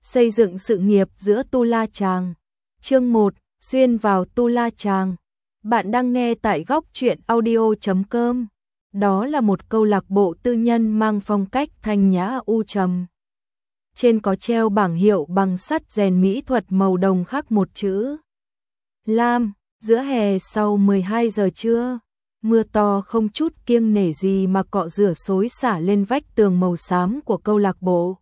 Xây dựng sự nghiệp giữa Tu La Chàng. Chương 1, xuyên vào Tu La Chàng. Bạn đang nghe tại góc truyện audio.com. Đó là một câu lạc bộ tư nhân mang phong cách thanh nhã u trầm. Trên có treo bảng hiệu bằng sắt rèn mỹ thuật màu đồng khắc một chữ Lam. Giữa hè sau 12 giờ trưa, mưa to không chút kiêng nể gì mà cọ rửa xối xả lên vách tường màu xám của câu lạc bộ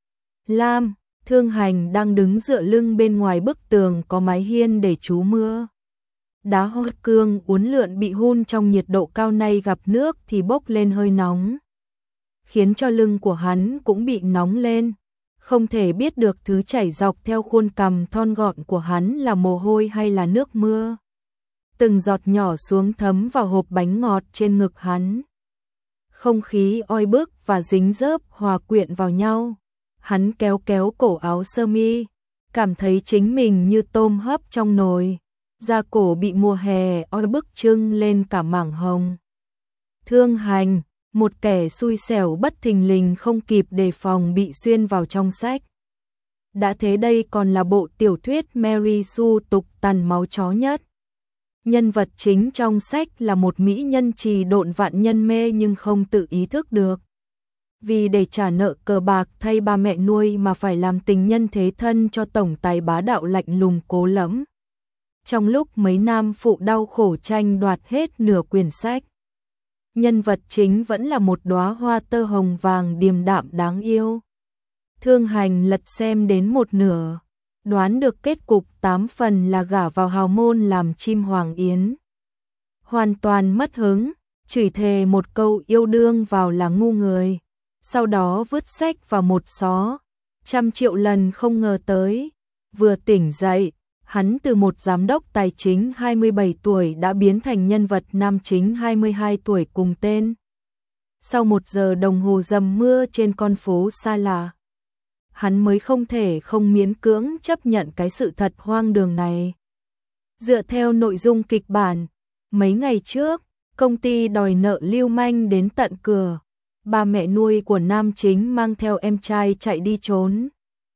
Lam. Thương Hành đang đứng dựa lưng bên ngoài bức tường có mái hiên để trú mưa. Đá hoa cương uốn lượn bị hun trong nhiệt độ cao nay gặp nước thì bốc lên hơi nóng, khiến cho lưng của hắn cũng bị nóng lên. Không thể biết được thứ chảy dọc theo khuôn cằm thon gọn của hắn là mồ hôi hay là nước mưa. Từng giọt nhỏ xuống thấm vào hộp bánh ngọt trên ngực hắn. Không khí oi bức và dính dớp hòa quyện vào nhau. Hắn kéo kéo cổ áo sơ mi, cảm thấy chính mình như tôm hấp trong nồi, da cổ bị mùa hè oi bức trưng lên cả mảng hồng. Thương Hành, một kẻ xui xẻo bất thình lình không kịp đề phòng bị xuyên vào trong sách. Đã thế đây còn là bộ tiểu thuyết Mary Sue tục tằn máu chó nhất. Nhân vật chính trong sách là một mỹ nhân trì độn vạn nhân mê nhưng không tự ý thức được. Vì để trả nợ cờ bạc thay ba mẹ nuôi mà phải làm tình nhân thế thân cho tổng tài bá đạo lạnh lùng Cố Lẫm. Trong lúc mấy nam phụ đau khổ tranh đoạt hết nửa quyển sách, nhân vật chính vẫn là một đóa hoa tơ hồng vàng điềm đạm đáng yêu. Thương Hành lật xem đến một nửa, đoán được kết cục 8 phần là gả vào hào môn làm chim hoàng yến. Hoàn toàn mất hứng, chửi thề một câu yêu đương vào là ngu người. Sau đó vứt sách vào một xó, 100 triệu lần không ngờ tới. Vừa tỉnh dậy, hắn từ một giám đốc tài chính 27 tuổi đã biến thành nhân vật nam chính 22 tuổi cùng tên. Sau 1 giờ đồng hồ dầm mưa trên con phố xa lạ, hắn mới không thể không miễn cưỡng chấp nhận cái sự thật hoang đường này. Dựa theo nội dung kịch bản, mấy ngày trước, công ty đòi nợ lưu manh đến tận cửa. Ba mẹ nuôi của nam chính mang theo em trai chạy đi trốn,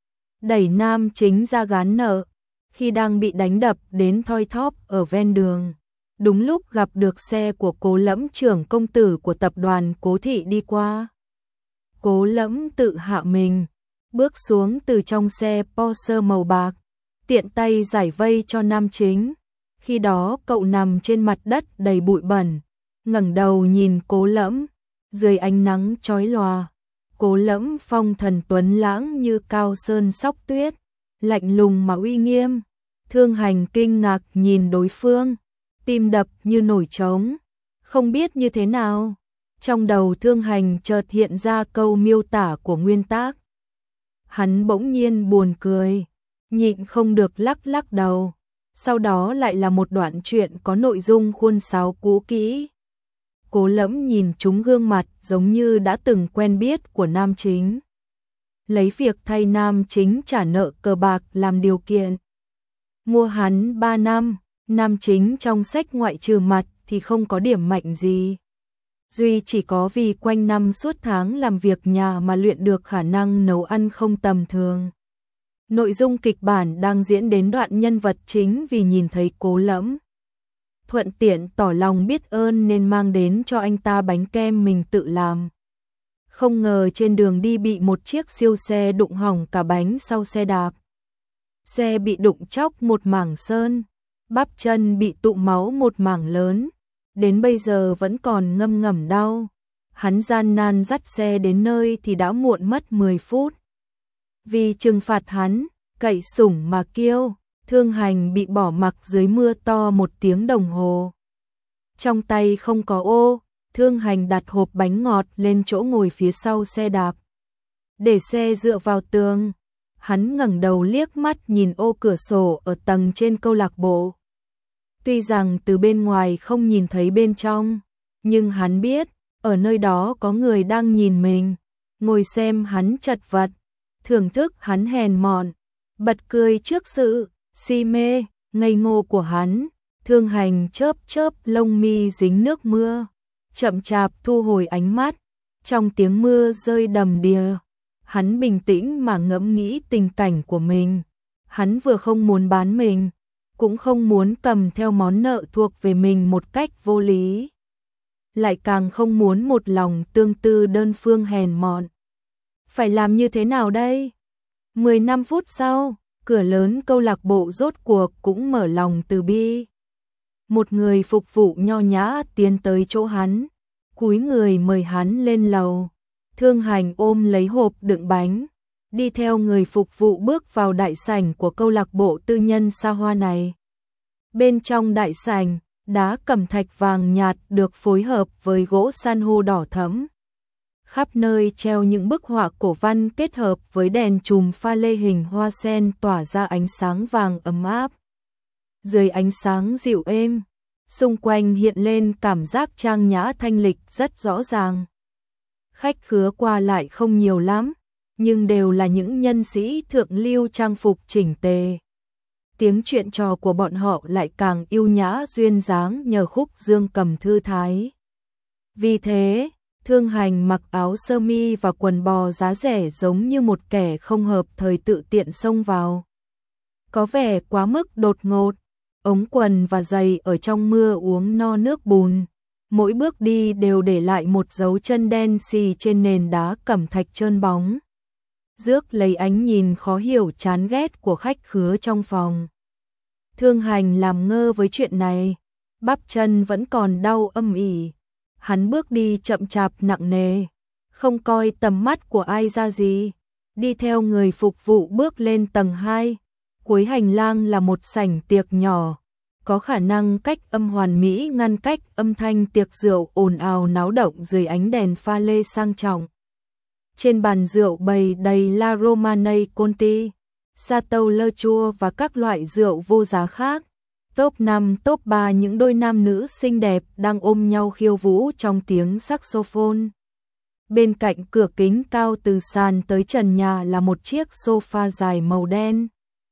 đẩy nam chính ra gán nợ. Khi đang bị đánh đập đến thoi thóp ở ven đường, đúng lúc gặp được xe của Cố Lẫm, trưởng công tử của tập đoàn Cố Thị đi qua. Cố Lẫm tự hạ mình, bước xuống từ trong xe Porsche màu bạc, tiện tay giải vây cho nam chính. Khi đó cậu nằm trên mặt đất đầy bụi bẩn, ngẩng đầu nhìn Cố Lẫm. Dưới ánh nắng chói lòa, Cố Lẫm phong thần tuấn lãng như cao sơn sóc tuyết, lạnh lùng mà uy nghiêm. Thương Hành kinh ngạc nhìn đối phương, tim đập như nổi trống, không biết như thế nào. Trong đầu Thương Hành chợt hiện ra câu miêu tả của nguyên tác. Hắn bỗng nhiên buồn cười, nhịn không được lắc lắc đầu. Sau đó lại là một đoạn truyện có nội dung khuôn sáo cũ kỹ. Cố Lẫm nhìn chúng gương mặt giống như đã từng quen biết của nam chính, lấy việc thay nam chính trả nợ cờ bạc làm điều kiện. Mua hắn 3 năm, nam chính trong sách ngoại trừ mặt thì không có điểm mạnh gì. Duy chỉ có vì quanh năm suốt tháng làm việc nhà mà luyện được khả năng nấu ăn không tầm thường. Nội dung kịch bản đang diễn đến đoạn nhân vật chính vì nhìn thấy Cố Lẫm, thuận tiện tỏ lòng biết ơn nên mang đến cho anh ta bánh kem mình tự làm. Không ngờ trên đường đi bị một chiếc siêu xe đụng hỏng cả bánh sau xe đạp. Xe bị đụng chóc một mảng sơn, bắp chân bị tụ máu một mảng lớn, đến bây giờ vẫn còn ngâm ngẩm đau. Hắn gian nan dắt xe đến nơi thì đã muộn mất 10 phút. Vì trừng phạt hắn, cậy sủng mà kiêu, Thương Hành bị bỏ mặc dưới mưa to 1 tiếng đồng hồ. Trong tay không có ô, Thương Hành đặt hộp bánh ngọt lên chỗ ngồi phía sau xe đạp, để xe dựa vào tường. Hắn ngẩng đầu liếc mắt nhìn ô cửa sổ ở tầng trên câu lạc bộ. Tuy rằng từ bên ngoài không nhìn thấy bên trong, nhưng hắn biết, ở nơi đó có người đang nhìn mình, ngồi xem hắn chật vật, thưởng thức hắn hèn mọn, bật cười trước sự si mê, ngây ngô của hắn. Thương Hành chớp chớp lông mi dính nước mưa, chậm chạp thu hồi ánh mắt. Trong tiếng mưa rơi đầm đìa, Hắn bình tĩnh mà ngẫm nghĩ tình cảnh của mình. Hắn vừa không muốn bán mình, cũng không muốn cầm theo món nợ thuộc về mình một cách vô lý. Lại càng không muốn một lòng tương tư đơn phương hèn mọn. Phải làm như thế nào đây? 15 phút sau, cửa lớn câu lạc bộ rốt cuộc cũng mở lòng từ bi. Một người phục vụ nho nhã tiến tới chỗ hắn, cúi người mời hắn lên lầu. Thương Hành ôm lấy hộp đựng bánh, đi theo người phục vụ bước vào đại sảnh của câu lạc bộ tư nhân xa hoa này. Bên trong đại sảnh, đá cẩm thạch vàng nhạt được phối hợp với gỗ san hô đỏ thẫm. Khắp nơi treo những bức họa cổ văn kết hợp với đèn chùm pha lê hình hoa sen tỏa ra ánh sáng vàng ấm áp. Dưới ánh sáng dịu êm, xung quanh hiện lên cảm giác trang nhã thanh lịch rất rõ ràng. Khách khứa qua lại không nhiều lắm, nhưng đều là những nhân sĩ thượng lưu trang phục chỉnh tề. Tiếng chuyện trò của bọn họ lại càng yêu nhã duyên dáng nhờ khúc dương cầm thư thái. Vì thế, Thương Hành mặc áo sơ mi và quần bò giá rẻ giống như một kẻ không hợp thời tự tiện xông vào. Có vẻ quá mức đột ngột, ống quần và giày ở trong mưa uống no nước bùn. Mỗi bước đi đều để lại một dấu chân đen xì trên nền đá cẩm thạch trơn bóng. Rước lấy ánh nhìn khó hiểu chán ghét của khách khứa trong phòng. Thương Hành làm ngơ với chuyện này, bắp chân vẫn còn đau âm ỉ. Hắn bước đi chậm chạp nặng nề, không coi tầm mắt của ai ra gì, đi theo người phục vụ bước lên tầng 2. Cuối hành lang là một sảnh tiệc nhỏ, có khả năng cách âm hoàn mỹ ngăn cách âm thanh tiệc rượu ồn ào náo động dưới ánh đèn pha lê sang trọng. Trên bàn rượu bày đầy La Romanée Conti, Chateau Le Chua và các loại rượu vô giá khác. Top 5, top 3 những đôi nam nữ xinh đẹp đang ôm nhau khiêu vũ trong tiếng saxophone. Bên cạnh cửa kính cao từ sàn tới trần nhà là một chiếc sofa dài màu đen.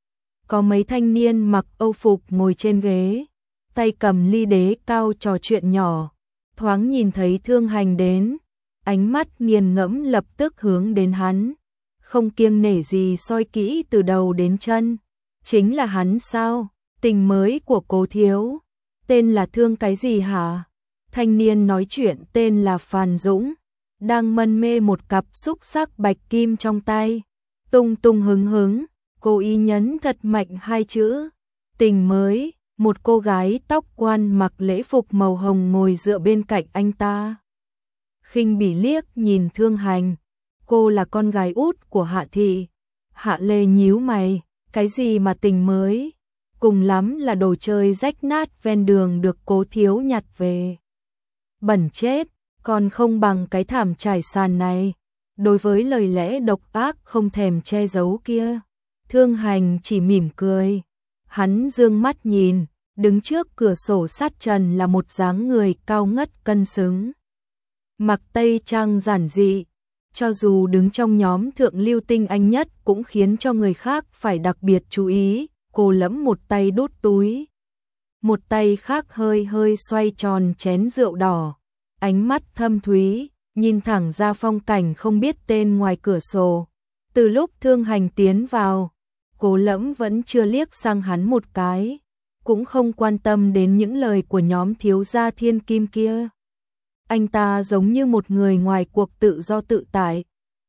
Có mấy thanh niên mặc âu phục ngồi trên ghế, tay cầm ly đế cao trò chuyện nhỏ. Thoáng nhìn thấy Thương Hành đến, ánh mắt nghiền ngẫm lập tức hướng đến hắn, không kiêng nể gì soi kỹ từ đầu đến chân. Chính là hắn sao? Tình mới của Cố thiếu, tên là Thương cái gì hả? Thanh niên nói chuyện tên là Phan Dũng, đang mân mê một cặp xúc sắc bạch kim trong tay. Tung tung hứng hứng, cô ý nhấn thật mạnh hai chữ, tình mới. Một cô gái tóc quan mặc lễ phục màu hồng ngồi dựa bên cạnh anh ta. Khinh bỉ liếc nhìn Thương Hành, cô là con gái út của Hạ thị. Hạ Lê nhíu mày, cái gì mà tình mới? Cùng lắm là đồ chơi rách nát ven đường được Cố thiếu nhặt về. Bẩn chết, còn không bằng cái thảm trải sàn này. Đối với lời lẽ độc ác không thèm che giấu kia, Thương Hành chỉ mỉm cười. Hắn dương mắt nhìn, đứng trước cửa sổ sát trần là một dáng người cao ngất cân xứng. Mặc tây trang giản dị, cho dù đứng trong nhóm thượng lưu tinh anh nhất cũng khiến cho người khác phải đặc biệt chú ý. Cô lẫm một tay đút túi, một tay khác hơi hơi xoay tròn chén rượu đỏ, ánh mắt thâm thúy, nhìn thẳng ra phong cảnh không biết tên ngoài cửa sổ. Từ lúc Thương Hành tiến vào, Cố lẫm vẫn chưa liếc sang hắn một cái, cũng không quan tâm đến những lời của nhóm thiếu gia thiên kim kia. Anh ta giống như một người ngoài cuộc tự do tự tại,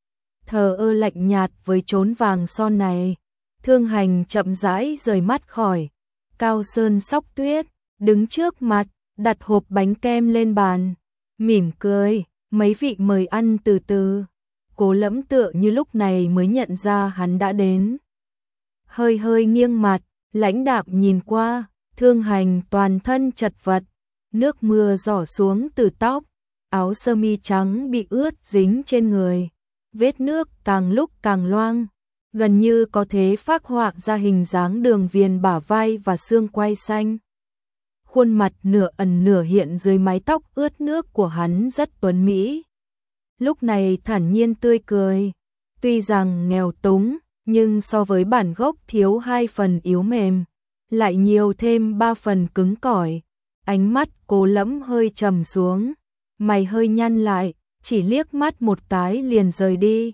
thờ ơ lạnh nhạt với chốn vàng son này. Thương Hành chậm rãi rời mắt khỏi Cao Sơn Sóc Tuyết, đứng trước mặt, đặt hộp bánh kem lên bàn, mỉm cười, mấy vị mời ăn từ từ. Cố lẫm tựa như lúc này mới nhận ra hắn đã đến. Hơi hơi nghiêng mặt, lãnh đạm nhìn qua, Thương Hành toàn thân chật vật, nước mưa rỏ xuống từ tóc, áo sơ mi trắng bị ướt dính trên người, vết nước càng lúc càng loang. Gần như có thể phác họa ra hình dáng đường viền bả vai và xương quai xanh. Khuôn mặt nửa ẩn nửa hiện dưới mái tóc ướt nước của hắn rất tuấn mỹ. Lúc này thản nhiên tươi cười, tuy rằng nghèo túng, nhưng so với bản gốc thiếu 2 phần yếu mềm, lại nhiều thêm 3 phần cứng cỏi. Ánh mắt Cố lẫm hơi trầm xuống, mày hơi nhăn lại, chỉ liếc mắt một cái liền rời đi.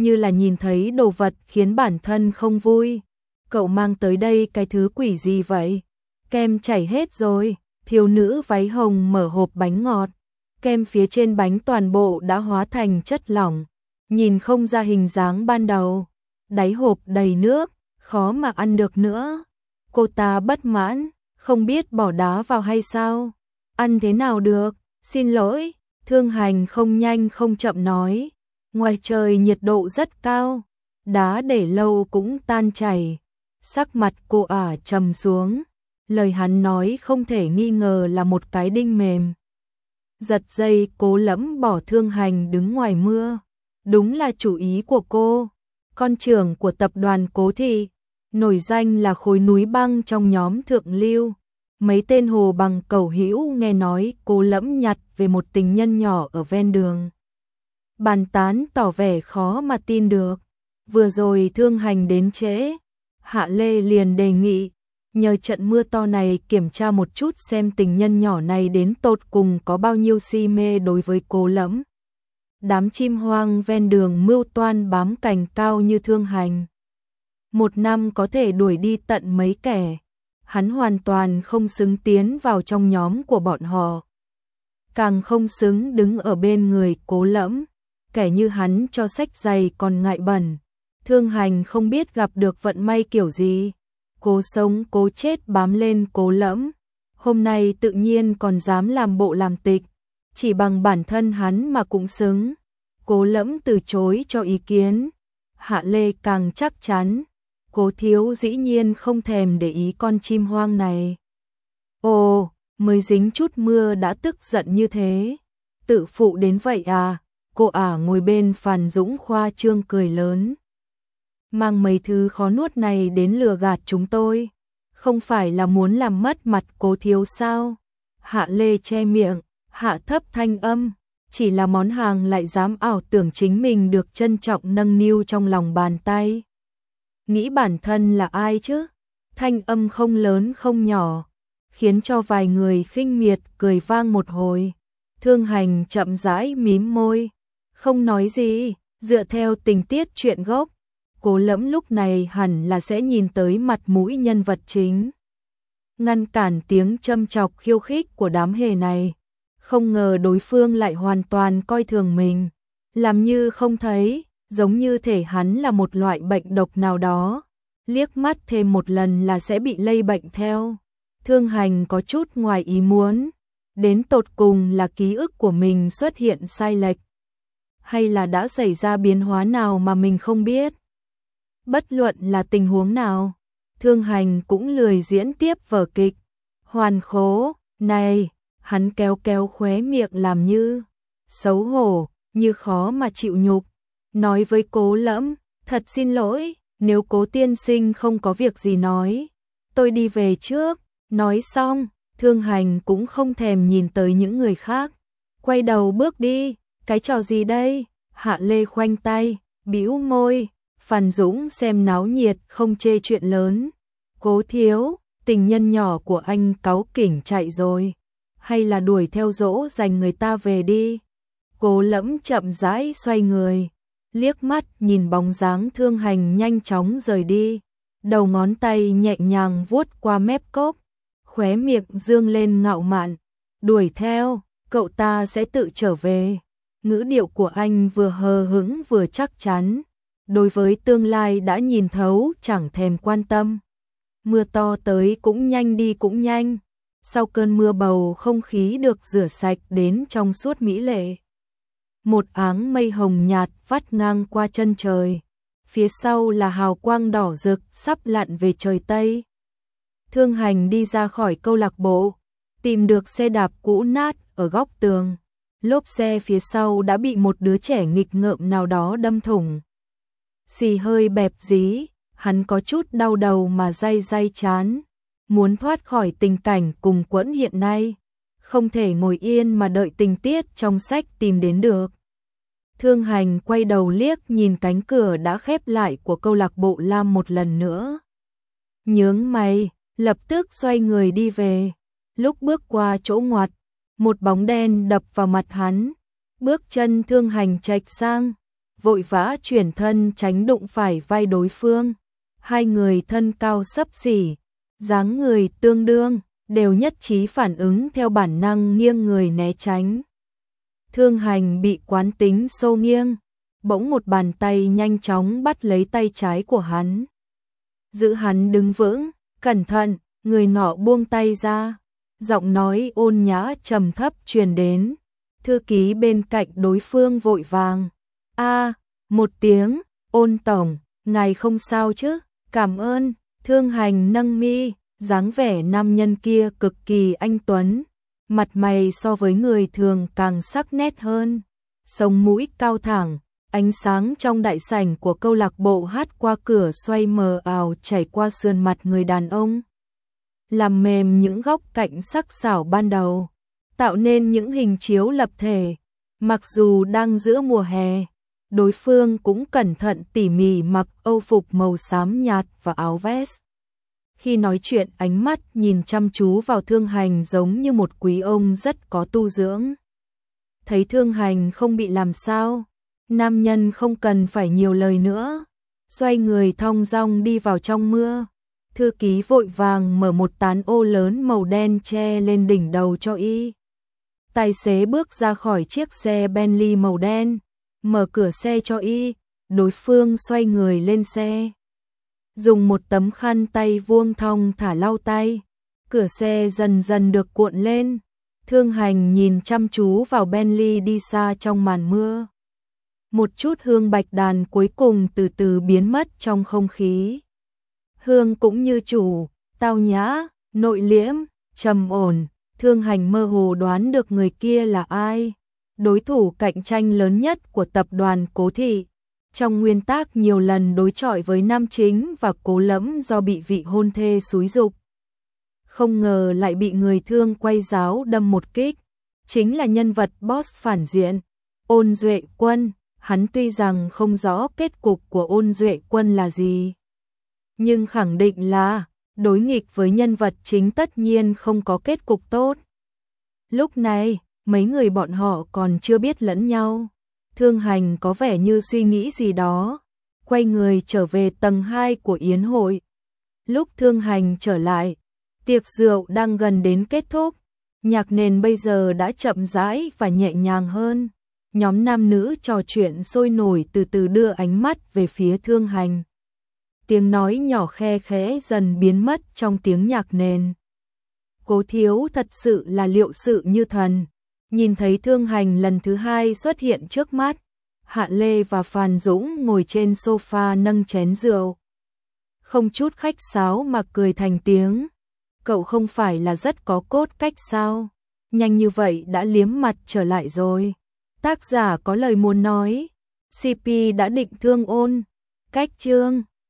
như là nhìn thấy đồ vật khiến bản thân không vui. Cậu mang tới đây cái thứ quỷ gì vậy? Kem chảy hết rồi. Thiếu nữ váy hồng mở hộp bánh ngọt. Kem phía trên bánh toàn bộ đã hóa thành chất lỏng, nhìn không ra hình dáng ban đầu. Đáy hộp đầy nước, khó mà ăn được nữa. Cô ta bất mãn, không biết bỏ đá vào hay sao? Ăn thế nào được? Xin lỗi, Thương Hành không nhanh không chậm nói. Ngoài trời nhiệt độ rất cao, đá để lâu cũng tan chảy. Sắc mặt cô ả trầm xuống, lời hắn nói không thể nghi ngờ là một cái đinh mềm. Giật dây Cố Lẫm bỏ Thương Hành đứng ngoài mưa. Đúng là chủ ý của cô. Con trưởng của tập đoàn Cố Thị, nổi danh là khối núi băng trong nhóm thượng lưu. Mấy tên hồ bằng cẩu hữu nghe nói Cố Lẫm nhặt về một tình nhân nhỏ ở ven đường. Bàn tán tỏ vẻ khó mà tin được. Vừa rồi Thương Hành đến trễ, Hạ Lê liền đề nghị nhờ trận mưa to này kiểm tra một chút xem tình nhân nhỏ này đến tột cùng có bao nhiêu si mê đối với Cố Lẫm. Đám chim hoang ven đường mưu toan bám cành cao như Thương Hành. Một năm có thể đuổi đi tận mấy kẻ. Hắn hoàn toàn không xứng tiến vào trong nhóm của bọn họ. Càng không xứng đứng ở bên người Cố Lẫm. Kẻ như hắn cho sách giày còn ngại bẩn. Thương Hành không biết gặp được vận may kiểu gì. Cố sống cố chết bám lên Cố Lẫm. Hôm nay tự nhiên còn dám làm bộ làm tịch. Chỉ bằng bản thân hắn mà cũng xứng. Cố Lẫm từ chối cho ý kiến. Hạ Lê càng chắc chắn. Cố thiếu dĩ nhiên không thèm để ý con chim hoang này. Ồ, mới dính chút mưa đã tức giận như thế. Tự phụ đến vậy à? Cô ả ngồi bên Phàn Dũng khoa trương cười lớn. Mang mấy thứ khó nuốt này đến lừa gạt chúng tôi. Không phải là muốn làm mất mặt Cố thiếu sao? Hạ Lê che miệng, hạ thấp thanh âm. Chỉ là món hàng lại dám ảo tưởng chính mình được trân trọng nâng niu trong lòng bàn tay. Nghĩ bản thân là ai chứ? Thanh âm không lớn không nhỏ, khiến cho vài người khinh miệt cười vang một hồi. Thương Hành chậm rãi mím môi, không nói gì. Dựa theo tình tiết chuyện gốc, Cố Lẫm lúc này hẳn là sẽ nhìn tới mặt mũi nhân vật chính, ngăn cản tiếng châm chọc khiêu khích của đám hề này. Không ngờ đối phương lại hoàn toàn coi thường mình, làm như không thấy, giống như thể hắn là một loại bệnh độc nào đó, liếc mắt thêm một lần là sẽ bị lây bệnh theo. Thương Hành có chút ngoài ý muốn, đến tột cùng là ký ức của mình xuất hiện sai lệch, hay là đã xảy ra biến hóa nào mà mình không biết. Bất luận là tình huống nào, Thương Hành cũng lười diễn tiếp vở kịch. Hoàn khố, này, hắn kéo kéo khóe miệng làm như xấu hổ, như khó mà chịu nhục. Nói với Cố Lẫm, thật xin lỗi, nếu Cố tiên sinh không có việc gì nói, tôi đi về trước. Nói xong, Thương Hành cũng không thèm nhìn tới những người khác, quay đầu bước đi. Cái trò gì đây? Hạ Lê khoanh tay, bĩu môi. Phàn Dũng xem náo nhiệt không chê chuyện lớn. Cố thiếu, tình nhân nhỏ của anh cáu kỉnh chạy rồi, hay là đuổi theo dỗ dành người ta về đi. Cố Lẫm chậm rãi xoay người, liếc mắt nhìn bóng dáng Thương Hành nhanh chóng rời đi, đầu ngón tay nhẹ nhàng vuốt qua mép cốc, khóe miệng dương lên ngạo mạn. Đuổi theo, cậu ta sẽ tự trở về. Ngữ điệu của anh vừa hờ hững vừa chắc chắn, đối với tương lai đã nhìn thấu chẳng thèm quan tâm. Mưa to tới cũng nhanh đi cũng nhanh. Sau cơn mưa bầu không khí được rửa sạch đến trong suốt mỹ lệ. Một áng mây hồng nhạt vắt ngang qua chân trời. Phía sau là hào quang đỏ rực sắp lặn về trời Tây. Thương Hành đi ra khỏi câu lạc bộ, tìm được xe đạp cũ nát ở góc tường. Lốp xe phía sau đã bị một đứa trẻ nghịch ngợm nào đó đâm thủng. Xì hơi bẹp dí, hắn có chút đau đầu mà day day chán. Muốn thoát khỏi tình cảnh cùng quẫn hiện nay, không thể ngồi yên mà đợi tình tiết trong sách tìm đến được. Thương Hành quay đầu liếc nhìn cánh cửa đã khép lại của câu lạc bộ Lam một lần nữa. Nhướng mày, lập tức xoay người đi về. Lúc bước qua chỗ ngoặt, một bóng đen đập vào mặt hắn. Bước chân Thương Hành chệch sang, vội vã chuyển thân tránh đụng phải vai đối phương. Hai người thân cao xấp xỉ, dáng người tương đương, đều nhất trí phản ứng theo bản năng nghiêng người né tránh. Thương Hành bị quán tính xô nghiêng, bỗng một bàn tay nhanh chóng bắt lấy tay trái của hắn. Giữ hắn đứng vững, cẩn thận, người nọ buông tay ra. Giọng nói ôn nhã trầm thấp truyền đến. Thư ký bên cạnh đối phương vội vàng. Một tiếng, Ôn tổng, ngài không sao chứ, cảm ơn. Thương Hành nâng mi, dáng vẻ nam nhân kia cực kỳ anh tuấn. Mặt mày so với người thường càng sắc nét hơn. Sống mũi cao thẳng, ánh sáng trong đại sảnh của câu lạc bộ hát qua cửa xoay mờ ảo chảy qua sườn mặt người đàn ông. Làm mềm những góc cạnh sắc sảo ban đầu, tạo nên những hình chiếu lập thể. Mặc dù đang giữa mùa hè, đối phương cũng cẩn thận tỉ mỉ mặc âu phục màu xám nhạt và áo vest. Khi nói chuyện ánh mắt nhìn chăm chú vào Thương Hành giống như một quý ông rất có tu dưỡng. Thấy Thương Hành không bị làm sao, nam nhân không cần phải nhiều lời nữa, xoay người thong dong đi vào trong mưa. Thư ký vội vàng mở một tán ô lớn màu đen che lên đỉnh đầu cho y. Tài xế bước ra khỏi chiếc xe Bentley màu đen, mở cửa xe cho y, đối phương xoay người lên xe. Dùng một tấm khăn tay vuông thong thả lau tay, cửa xe dần dần được cuộn lên. Thương Hành nhìn chăm chú vào Bentley đi xa trong màn mưa. Một chút hương bạch đàn cuối cùng từ từ biến mất trong không khí. Hương cũng như chủ, tao nhã, nội liễm, trầm ổn. Thương Hành mơ hồ đoán được người kia là ai. Đối thủ cạnh tranh lớn nhất của tập đoàn Cố Thị. Trong nguyên tắc nhiều lần đối chọi với nam chính và Cố Lẫm do bị vị hôn thê xúi giục. Không ngờ lại bị người thương quay giáo đâm một kích. Chính là nhân vật boss phản diện, Ôn Duệ Quân. Hắn tuy rằng không rõ kết cục của Ôn Duệ Quân là gì, nhưng khẳng định là đối nghịch với nhân vật chính tất nhiên không có kết cục tốt. Lúc này, mấy người bọn họ còn chưa biết lẫn nhau. Thương Hành có vẻ như suy nghĩ gì đó, quay người trở về tầng 2 của yến hội. Lúc Thương Hành trở lại, tiệc rượu đang gần đến kết thúc. Nhạc nền bây giờ đã chậm rãi và nhẹ nhàng hơn. Nhóm nam nữ trò chuyện sôi nổi từ từ đưa ánh mắt về phía Thương Hành. Tiếng nói nhỏ khe khẽ dần biến mất trong tiếng nhạc nền. Cố thiếu thật sự là liệu sự như thần. Nhìn thấy Thương Hành lần thứ 2 xuất hiện trước mắt, Hạ Lê và Phan Dũng ngồi trên sofa nâng chén rượu. Không chút khách sáo mà cười thành tiếng. Cậu không phải là rất có cốt cách sao? Nhanh như vậy đã liếm mặt trở lại rồi. Tác giả có lời muốn nói. CP đã định thương ôn. Cách chương